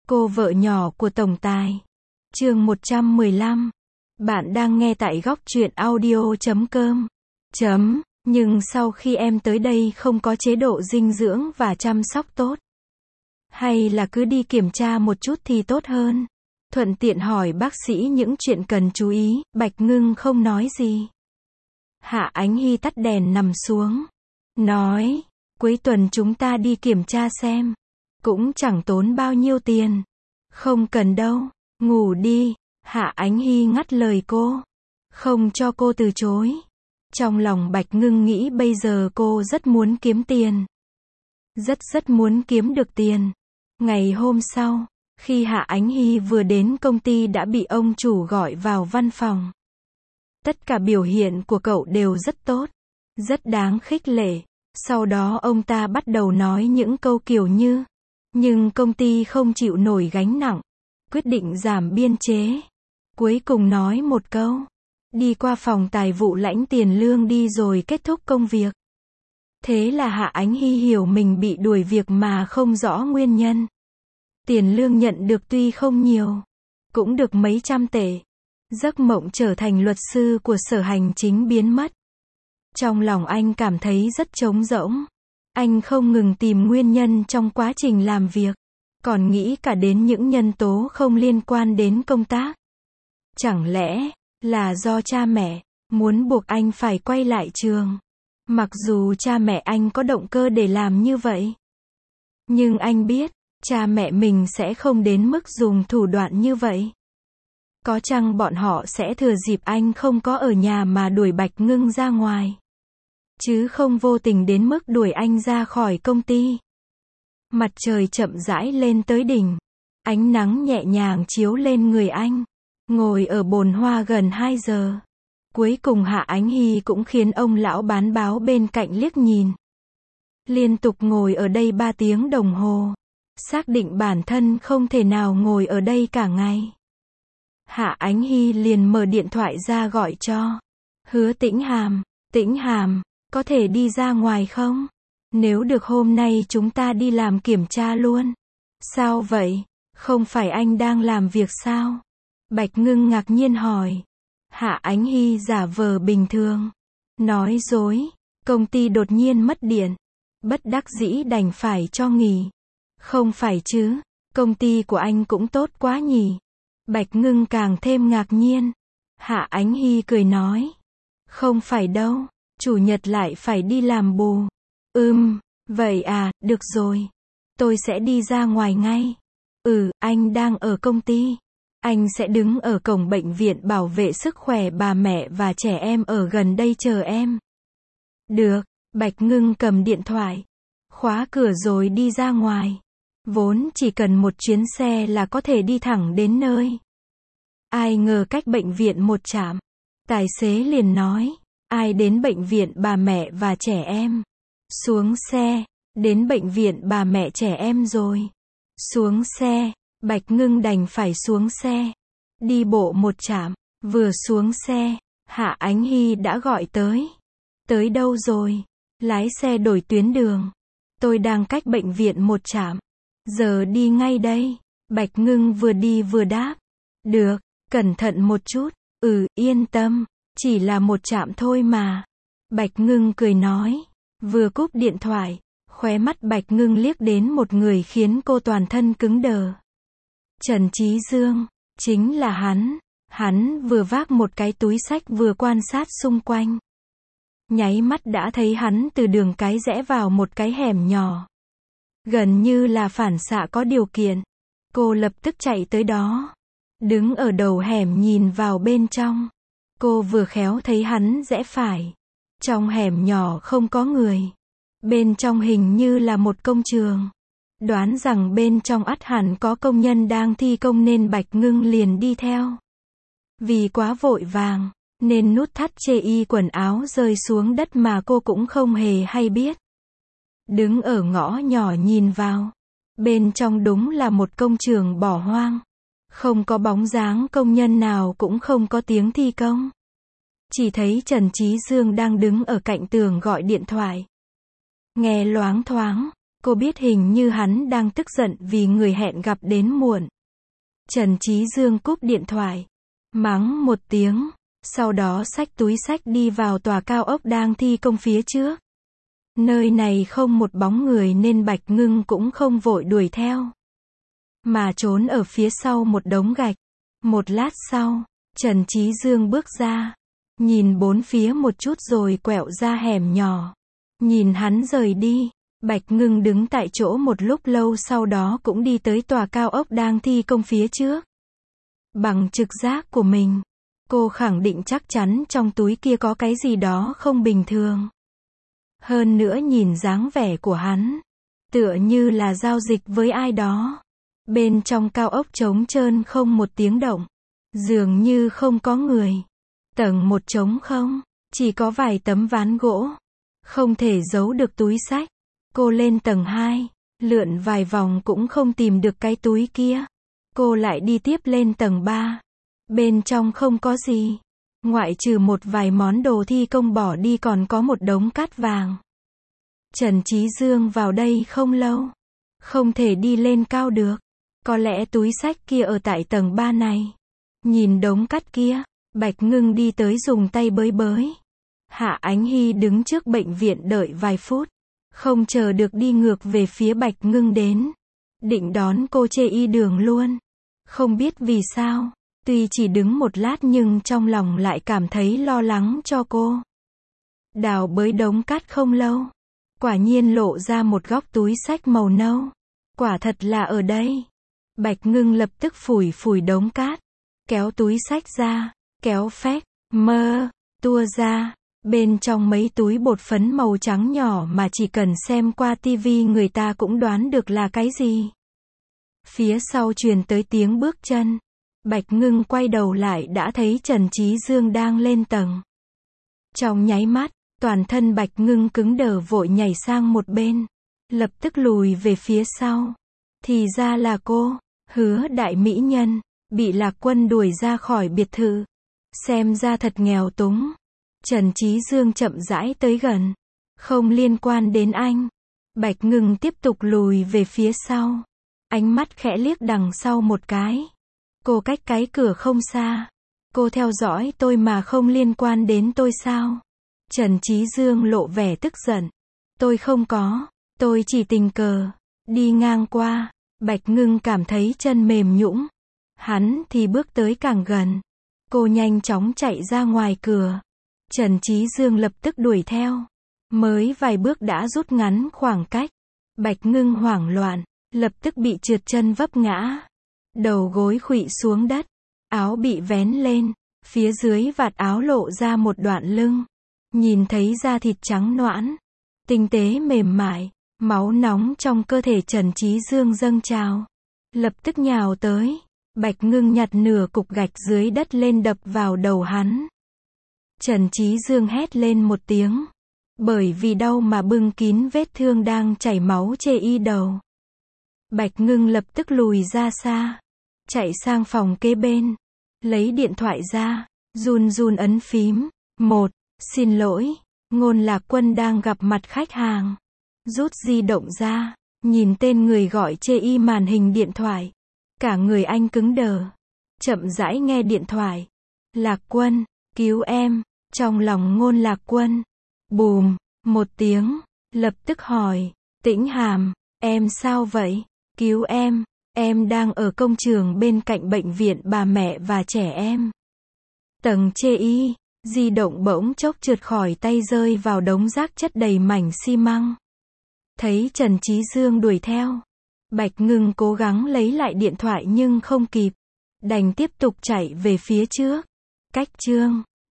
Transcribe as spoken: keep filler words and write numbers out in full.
Cô vợ nhỏ của tổng tài. Chương một trăm mười lăm. Bạn đang nghe tại góc truyện audio chấm com. Chấm. Nhưng sau khi em tới đây không có chế độ dinh dưỡng và chăm sóc tốt. Hay là cứ đi kiểm tra một chút thì tốt hơn. Thuận tiện hỏi bác sĩ những chuyện cần chú ý. Bạch Ngưng không nói gì. Hạ Ánh Hy tắt đèn nằm xuống. Nói, cuối tuần chúng ta đi kiểm tra xem. Cũng chẳng tốn bao nhiêu tiền. Không cần đâu, ngủ đi. Hạ Ánh Hy ngắt lời cô. Không cho cô từ chối. Trong lòng Bạch Ngưng nghĩ bây giờ cô rất muốn kiếm tiền. Rất rất muốn kiếm được tiền. Ngày hôm sau, khi Hạ Ánh Hy vừa đến công ty đã bị ông chủ gọi vào văn phòng. Tất cả biểu hiện của cậu đều rất tốt. Rất đáng khích lệ. Sau đó ông ta bắt đầu nói những câu kiểu như, nhưng công ty không chịu nổi gánh nặng, quyết định giảm biên chế. Cuối cùng nói một câu, đi qua phòng tài vụ lãnh tiền lương đi rồi kết thúc công việc. Thế là Hạ Ánh Hy hiểu mình bị đuổi việc mà không rõ nguyên nhân. Tiền lương nhận được tuy không nhiều, cũng được mấy trăm tệ. Giấc mộng trở thành luật sư của Sở Hành Chính biến mất. Trong lòng anh cảm thấy rất trống rỗng. Anh không ngừng tìm nguyên nhân trong quá trình làm việc, còn nghĩ cả đến những nhân tố không liên quan đến công tác. Chẳng lẽ là do cha mẹ muốn buộc anh phải quay lại trường? Mặc dù cha mẹ anh có động cơ để làm như vậy, nhưng anh biết, cha mẹ mình sẽ không đến mức dùng thủ đoạn như vậy. Có chăng bọn họ sẽ thừa dịp anh không có ở nhà mà đuổi Bạch Ngưng ra ngoài, chứ không vô tình đến mức đuổi anh ra khỏi công ty. Mặt trời chậm rãi lên tới đỉnh. Ánh nắng nhẹ nhàng chiếu lên người anh. Ngồi ở bồn hoa gần hai giờ. Cuối cùng Hạ Ánh Hy cũng khiến ông lão bán báo bên cạnh liếc nhìn. Liên tục ngồi ở đây ba tiếng đồng hồ. Xác định bản thân không thể nào ngồi ở đây cả ngày. Hạ Ánh Hy liền mở điện thoại ra gọi cho Hứa Tĩnh Hàm. Tĩnh Hàm, có thể đi ra ngoài không? Nếu được hôm nay chúng ta đi làm kiểm tra luôn. Sao vậy? Không phải anh đang làm việc sao? Bạch Ngưng ngạc nhiên hỏi. Hạ Ánh Hy giả vờ bình thường. Nói dối. Công ty đột nhiên mất điện. Bất đắc dĩ đành phải cho nghỉ. Không phải chứ. Công ty của anh cũng tốt quá nhỉ. Bạch Ngưng càng thêm ngạc nhiên. Hạ Ánh Hy cười nói. Không phải đâu. Chủ nhật lại phải đi làm bù. Ừm, vậy à, được rồi. Tôi sẽ đi ra ngoài ngay. Ừ, anh đang ở công ty. Anh sẽ đứng ở cổng bệnh viện bảo vệ sức khỏe bà mẹ và trẻ em ở gần đây chờ em. Được, Bạch Ngưng cầm điện thoại. Khóa cửa rồi đi ra ngoài. Vốn chỉ cần một chuyến xe là có thể đi thẳng đến nơi. Ai ngờ cách bệnh viện một trạm. Tài xế liền nói. Ai đến bệnh viện bà mẹ và trẻ em? Xuống xe. Đến bệnh viện bà mẹ trẻ em rồi. Xuống xe. Bạch Ngưng đành phải xuống xe. Đi bộ một trạm. Vừa xuống xe, Hạ Ánh Hy đã gọi tới. Tới đâu rồi? Lái xe đổi tuyến đường. Tôi đang cách bệnh viện một trạm. Giờ đi ngay đây. Bạch Ngưng vừa đi vừa đáp. Được, cẩn thận một chút. Ừ, yên tâm. Chỉ là một trạm thôi mà. Bạch Ngưng cười nói. Vừa cúp điện thoại, khóe mắt Bạch Ngưng liếc đến một người khiến cô toàn thân cứng đờ. Trần Chí Dương. Chính là hắn. Hắn vừa vác một cái túi xách vừa quan sát xung quanh. Nháy mắt đã thấy hắn từ đường cái rẽ vào một cái hẻm nhỏ. Gần như là phản xạ có điều kiện. Cô lập tức chạy tới đó. Đứng ở đầu hẻm nhìn vào bên trong. Cô vừa khéo thấy hắn rẽ phải. Trong hẻm nhỏ không có người. Bên trong hình như là một công trường. Đoán rằng bên trong ắt hẳn có công nhân đang thi công nên Bạch Ngưng liền đi theo. Vì quá vội vàng, nên nút thắt chê y quần áo rơi xuống đất mà cô cũng không hề hay biết. Đứng ở ngõ nhỏ nhìn vào. Bên trong đúng là một công trường bỏ hoang. Không có bóng dáng công nhân nào cũng không có tiếng thi công. Chỉ thấy Trần Chí Dương đang đứng ở cạnh tường gọi điện thoại. Nghe loáng thoáng, Cô biết hình như hắn đang tức giận vì người hẹn gặp đến muộn. Trần Chí Dương cúp điện thoại, mắng một tiếng, sau đó xách túi xách đi vào tòa cao ốc đang thi công phía trước. Nơi này không một bóng người nên Bạch Ngưng cũng không vội đuổi theo, mà trốn ở phía sau một đống gạch. Một lát sau, Trần Chí Dương bước ra, nhìn bốn phía một chút rồi quẹo ra hẻm nhỏ. Nhìn hắn rời đi, Bạch Ngưng đứng tại chỗ một lúc lâu, sau đó cũng đi tới tòa cao ốc đang thi công phía trước. Bằng trực giác của mình, cô khẳng định chắc chắn trong túi kia có cái gì đó không bình thường. Hơn nữa nhìn dáng vẻ của hắn, tựa như là giao dịch với ai đó. Bên trong cao ốc trống trơn không một tiếng động, dường như không có người. Tầng một trống không, chỉ có vài tấm ván gỗ, không thể giấu được túi xách. Cô lên tầng hai, lượn vài vòng cũng không tìm được cái túi kia. Cô lại đi tiếp lên tầng ba. Bên trong không có gì, ngoại trừ một vài món đồ thi công bỏ đi còn có một đống cát vàng. Trần Chí Dương vào đây không lâu, không thể đi lên cao được. Có lẽ túi xách kia ở tại tầng ba này. Nhìn đống cát kia, Bạch Ngưng đi tới dùng tay bới bới. Hạ Ánh Hy đứng trước bệnh viện đợi vài phút, không chờ được đi ngược về phía Bạch Ngưng đến. Định đón cô chê y đường luôn. Không biết vì sao, tuy chỉ đứng một lát nhưng trong lòng lại cảm thấy lo lắng cho cô. Đào bới đống cát không lâu, quả nhiên lộ ra một góc túi xách màu nâu. Quả thật là ở đây. Bạch Ngưng lập tức phủi phủi đống cát, kéo túi xách ra, kéo phách, mơ, tua ra. Bên trong mấy túi bột phấn màu trắng nhỏ mà chỉ cần xem qua tivi người ta cũng đoán được là cái gì. Phía sau truyền tới tiếng bước chân. Bạch Ngưng quay đầu lại đã thấy Trần Chí Dương đang lên tầng. Trong nháy mắt, toàn thân Bạch Ngưng cứng đờ, vội nhảy sang một bên, lập tức lùi về phía sau. Thì ra là cô, Hứa đại mỹ nhân, bị Lạc Quân đuổi ra khỏi biệt thự. Xem ra thật nghèo túng. Trần Chí Dương chậm rãi tới gần. Không liên quan đến anh. Bạch Ngưng tiếp tục lùi về phía sau. Ánh mắt khẽ liếc đằng sau một cái. Cô cách cái cửa không xa. Cô theo dõi tôi mà không liên quan đến tôi sao? Trần Chí Dương lộ vẻ tức giận. Tôi không có. Tôi chỉ tình cờ đi ngang qua. Bạch Ngưng cảm thấy chân mềm nhũn. Hắn thì bước tới càng gần. Cô nhanh chóng chạy ra ngoài cửa. Trần Chí Dương lập tức đuổi theo. Mới vài bước đã rút ngắn khoảng cách. Bạch Ngưng hoảng loạn, lập tức bị trượt chân vấp ngã. Đầu gối khuỵu xuống đất. Áo bị vén lên. Phía dưới vạt áo lộ ra một đoạn lưng. Nhìn thấy da thịt trắng nõn, tinh tế mềm mại. Máu nóng trong cơ thể Trần Chí Dương dâng trào. Lập tức nhào tới. Bạch Ngưng nhặt nửa cục gạch dưới đất lên đập vào đầu hắn. Trần Chí Dương hét lên một tiếng. Bởi vì đau mà bưng kín vết thương đang chảy máu chê y đầu. Bạch Ngưng lập tức lùi ra xa. Chạy sang phòng kế bên. Lấy điện thoại ra. Run run ấn phím. Một. Xin lỗi. Ngôn Lạc Quân đang gặp mặt khách hàng. Rút di động ra. Nhìn tên người gọi chê y màn hình điện thoại. Cả người anh cứng đờ. Chậm rãi nghe điện thoại. Lạc Quân, cứu em. Trong lòng Ngôn Lạc Quân. Bùm, một tiếng. Lập tức hỏi. Tĩnh Hàm, em sao vậy? Cứu em. Em đang ở công trường bên cạnh bệnh viện bà mẹ và trẻ em. Tầng chê y. Di động bỗng chốc trượt khỏi tay rơi vào đống rác chất đầy mảnh xi măng. Thấy Trần Chí Dương đuổi theo. Bạch Ngưng cố gắng lấy lại điện thoại nhưng không kịp. Đành tiếp tục chạy về phía trước. Cách chương